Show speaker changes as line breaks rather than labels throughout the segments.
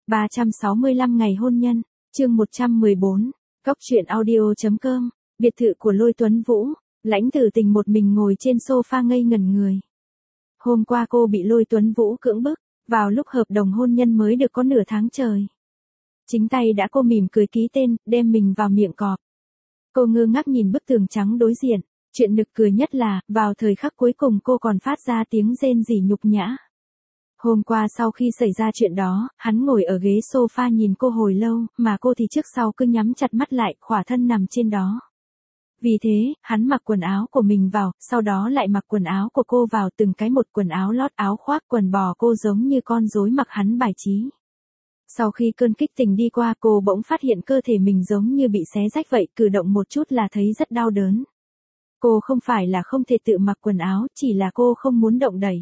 365 ngày hôn nhân, chương 114, Cóc truyện audio.com, biệt thự của Lôi Tuấn Vũ, Lãnh Tử Tình một mình ngồi trên sofa ngây ngẩn người. Hôm qua cô bị Lôi Tuấn Vũ cưỡng bức, vào lúc hợp đồng hôn nhân mới được có nửa tháng trời. Chính tay đã cô mỉm cười ký tên, đem mình vào miệng cọp. Cô ngơ ngác nhìn bức tường trắng đối diện, chuyện nực cười nhất là, vào thời khắc cuối cùng cô còn phát ra tiếng rên rỉ nhục nhã. Hôm qua sau khi xảy ra chuyện đó, hắn ngồi ở ghế sofa nhìn cô hồi lâu, mà cô thì trước sau cứ nhắm chặt mắt lại, khỏa thân nằm trên đó. Vì thế, hắn mặc quần áo của mình vào, sau đó lại mặc quần áo của cô vào, từng cái một, quần áo lót, áo khoác, quần bò, cô giống như con rối mặc hắn bài trí. Sau khi cơn kích tình đi qua, cô bỗng phát hiện cơ thể mình giống như bị xé rách vậy, cử động một chút là thấy rất đau đớn. Cô không phải là không thể tự mặc quần áo, chỉ là cô không muốn động đẩy.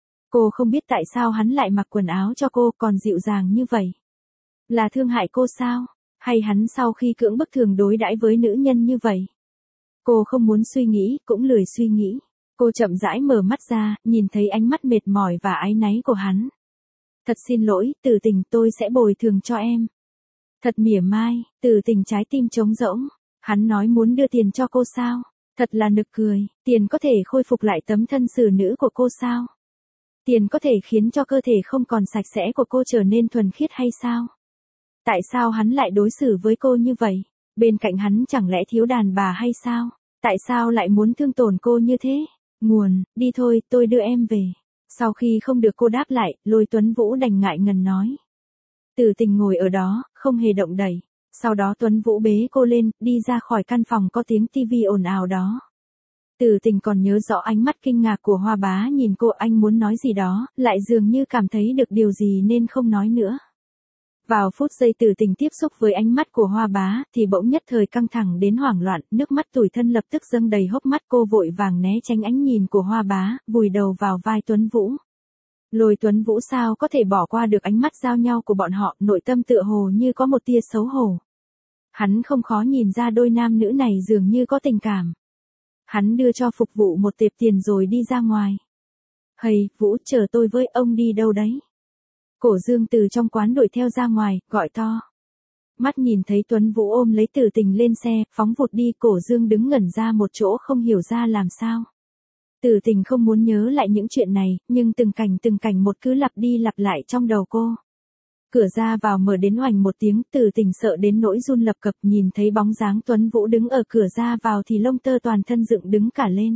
Cô không biết tại sao hắn lại mặc quần áo cho cô còn dịu dàng như vậy. Là thương hại cô sao? Hay hắn sau khi cưỡng bức thường đối đãi với nữ nhân như vậy? Cô không muốn suy nghĩ, cũng lười suy nghĩ. Cô chậm rãi mở mắt ra, nhìn thấy ánh mắt mệt mỏi và áy náy của hắn. Thật xin lỗi, Tử Tình, tôi sẽ bồi thường cho em. Thật mỉa mai, Tử Tình trái tim trống rỗng. Hắn nói muốn đưa tiền cho cô sao? Thật là nực cười, tiền có thể khôi phục lại tấm thân xử nữ của cô sao? Tiền có thể khiến cho cơ thể không còn sạch sẽ của cô trở nên thuần khiết hay sao? Tại sao hắn lại đối xử với cô như vậy? Bên cạnh hắn chẳng lẽ thiếu đàn bà hay sao? Tại sao lại muốn thương tổn cô như thế? Nguồn, đi thôi, tôi đưa em về. Sau khi không được cô đáp lại, Lôi Tuấn Vũ đành ngại ngần nói. Tử Tình ngồi ở đó, không hề động đậy. Sau đó Tuấn Vũ bế cô lên, đi ra khỏi căn phòng có tiếng tivi ồn ào đó. Tử Tình còn nhớ rõ ánh mắt kinh ngạc của Hoa Bá nhìn cô, anh muốn nói gì đó, lại dường như cảm thấy được điều gì nên không nói nữa. Vào phút giây Tử Tình tiếp xúc với ánh mắt của Hoa Bá, thì bỗng nhất thời căng thẳng đến hoảng loạn, nước mắt tủi thân lập tức dâng đầy hốc mắt, cô vội vàng né tránh ánh nhìn của Hoa Bá, vùi đầu vào vai Tuấn Vũ. Lôi Tuấn Vũ sao có thể bỏ qua được ánh mắt giao nhau của bọn họ, nội tâm tựa hồ như có một tia xấu hổ. Hắn không khó nhìn ra đôi nam nữ này dường như có tình cảm. Hắn đưa cho phục vụ một tệp tiền rồi đi ra ngoài. Hầy, Vũ, chờ tôi với, ông đi đâu đấy? Cổ Dương từ trong quán đuổi theo ra ngoài, gọi to. Mắt nhìn thấy Tuấn Vũ ôm lấy Tử Tình lên xe, phóng vụt đi, Cổ Dương đứng ngẩn ra một chỗ không hiểu ra làm sao. Tử Tình không muốn nhớ lại những chuyện này, nhưng từng cảnh một cứ lặp đi lặp lại trong đầu cô. Cửa ra vào mở đến oành một tiếng, Tử Tình sợ đến nỗi run lập cập, nhìn thấy bóng dáng Tuấn Vũ đứng ở cửa ra vào thì lông tơ toàn thân dựng đứng cả lên.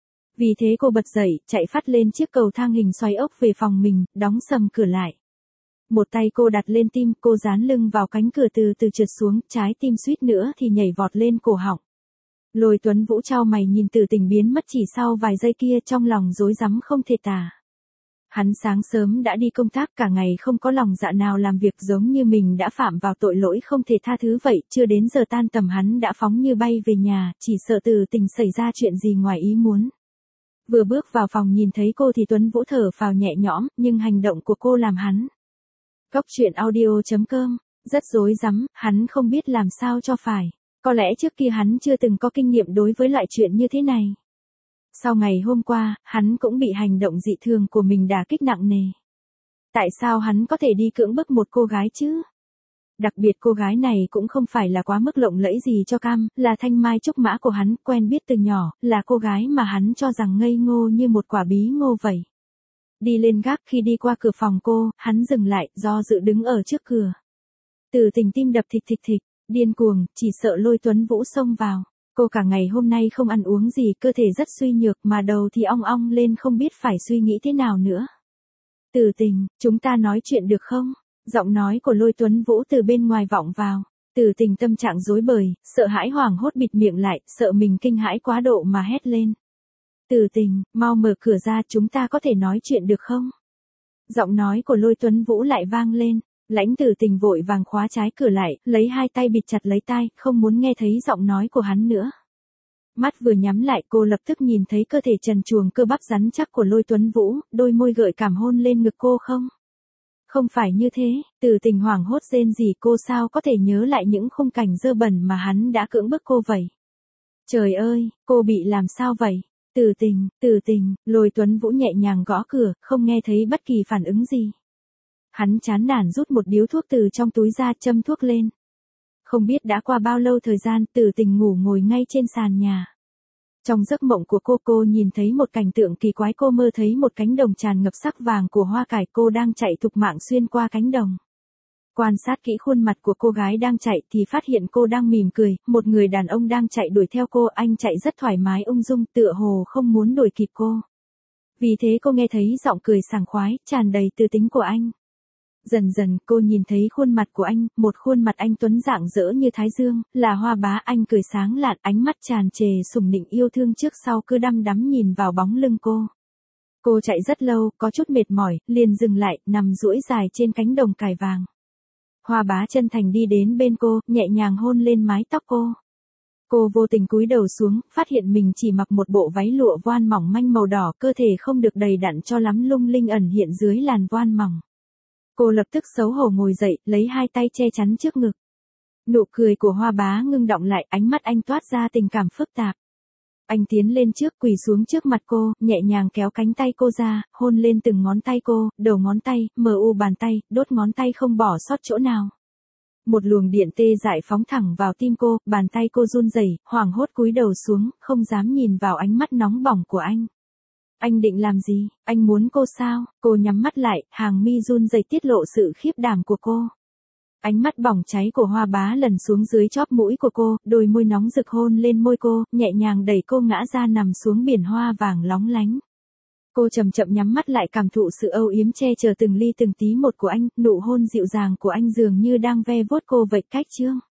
Vì thế cô bật dậy, chạy phát lên chiếc cầu thang hình xoay ốc về phòng mình, đóng sầm cửa lại. Một tay cô đặt lên tim, cô dán lưng vào cánh cửa từ từ trượt xuống, trái tim suýt nữa thì nhảy vọt lên cổ họng. Lôi Tuấn Vũ chau mày nhìn Tử Tình biến mất chỉ sau vài giây kia, trong lòng rối rắm không thể tả. Hắn sáng sớm đã đi công tác, cả ngày không có lòng dạ nào làm việc, giống như mình đã phạm vào tội lỗi không thể tha thứ vậy, chưa đến giờ tan tầm hắn đã phóng như bay về nhà, chỉ sợ Tử Tình xảy ra chuyện gì ngoài ý muốn. Vừa bước vào phòng nhìn thấy cô thì Tuấn Vũ thở phào nhẹ nhõm, nhưng hành động của cô làm hắn. Cóc truyện audio.com, rất rối rắm, hắn không biết làm sao cho phải. Có lẽ trước kia hắn chưa từng có kinh nghiệm đối với loại chuyện như thế này. Sau ngày hôm qua, hắn cũng bị hành động dị thường của mình đả kích nặng nề. Tại sao hắn có thể đi cưỡng bức một cô gái chứ? Đặc biệt cô gái này cũng không phải là quá mức lộng lẫy gì cho cam, là thanh mai trúc mã của hắn, quen biết từ nhỏ, là cô gái mà hắn cho rằng ngây ngô như một quả bí ngô vậy. Đi lên gác, khi đi qua cửa phòng cô, hắn dừng lại, do dự đứng ở trước cửa. Tử Tình tim đập thịch thịch thịch, điên cuồng, chỉ sợ Lôi Tuấn Vũ xông vào. Cô cả ngày hôm nay không ăn uống gì, cơ thể rất suy nhược mà đầu thì ong ong lên, không biết phải suy nghĩ thế nào nữa. Tử Tình, chúng ta nói chuyện được không? Giọng nói của Lôi Tuấn Vũ từ bên ngoài vọng vào. Tử Tình tâm trạng rối bời, sợ hãi hoảng hốt bịt miệng lại, sợ mình kinh hãi quá độ mà hét lên. Tử Tình, mau mở cửa ra, chúng ta có thể nói chuyện được không? Giọng nói của Lôi Tuấn Vũ lại vang lên. Lãnh Tử Tình vội vàng khóa trái cửa lại, lấy hai tay bịt chặt lấy tai, không muốn nghe thấy giọng nói của hắn nữa. Mắt vừa nhắm lại, cô lập tức nhìn thấy cơ thể trần truồng cơ bắp rắn chắc của Lôi Tuấn Vũ, đôi môi gợi cảm hôn lên ngực cô không? Không phải như thế, Tử Tình hoảng hốt rên rỉ, cô sao có thể nhớ lại những khung cảnh dơ bẩn mà hắn đã cưỡng bức cô vậy? Trời ơi, cô bị làm sao vậy? Tử Tình, Lôi Tuấn Vũ nhẹ nhàng gõ cửa, không nghe thấy bất kỳ phản ứng gì. Hắn chán nản rút một điếu thuốc từ trong túi ra châm thuốc lên. Không biết đã qua bao lâu thời gian, Tử Tình ngủ ngồi ngay trên sàn nhà. Trong giấc mộng của cô nhìn thấy một cảnh tượng kỳ quái, cô mơ thấy một cánh đồng tràn ngập sắc vàng của hoa cải, cô đang chạy thục mạng xuyên qua cánh đồng. Quan sát kỹ khuôn mặt của cô gái đang chạy thì phát hiện cô đang mỉm cười, một người đàn ông đang chạy đuổi theo cô, anh chạy rất thoải mái ung dung, tựa hồ không muốn đuổi kịp cô. Vì thế cô nghe thấy giọng cười sảng khoái, tràn đầy tư tính của anh. Dần dần cô nhìn thấy khuôn mặt của anh, một khuôn mặt anh tuấn rạng rỡ như thái dương, là Hoa Bá. Anh cười sáng lạn, ánh mắt tràn trề sủng nịnh yêu thương, trước sau cứ đăm đắm nhìn vào bóng lưng cô. Cô chạy rất lâu, có chút mệt mỏi, liền dừng lại, nằm duỗi dài trên cánh đồng cải vàng. Hoa Bá chân thành đi đến bên cô, nhẹ nhàng hôn lên mái tóc cô. Cô vô tình cúi đầu xuống, phát hiện mình chỉ mặc một bộ váy lụa voan mỏng manh màu đỏ, cơ thể không được đầy đặn cho lắm, lung linh ẩn hiện dưới làn voan mỏng. Cô lập tức xấu hổ ngồi dậy, lấy hai tay che chắn trước ngực. Nụ cười của Hoa Bá ngưng đọng lại, ánh mắt anh toát ra tình cảm phức tạp. Anh tiến lên trước, quỳ xuống trước mặt cô, nhẹ nhàng kéo cánh tay cô ra, hôn lên từng ngón tay cô, đầu ngón tay, bàn tay, đốt ngón tay không bỏ sót chỗ nào. Một luồng điện tê dại phóng thẳng vào tim cô, bàn tay cô run rẩy, hoảng hốt cúi đầu xuống, không dám nhìn vào ánh mắt nóng bỏng của anh. Anh định làm gì? Anh muốn cô sao? Cô nhắm mắt lại, hàng mi run rẩy tiết lộ sự khiếp đảm của cô. Ánh mắt bỏng cháy của Hoa Bá lần xuống dưới chóp mũi của cô, đôi môi nóng rực hôn lên môi cô, nhẹ nhàng đẩy cô ngã ra nằm xuống biển hoa vàng lóng lánh. Cô chậm chậm nhắm mắt lại, cảm thụ sự âu yếm che chở từng ly từng tí một của anh, nụ hôn dịu dàng của anh dường như đang ve vuốt cô vậy cách chương.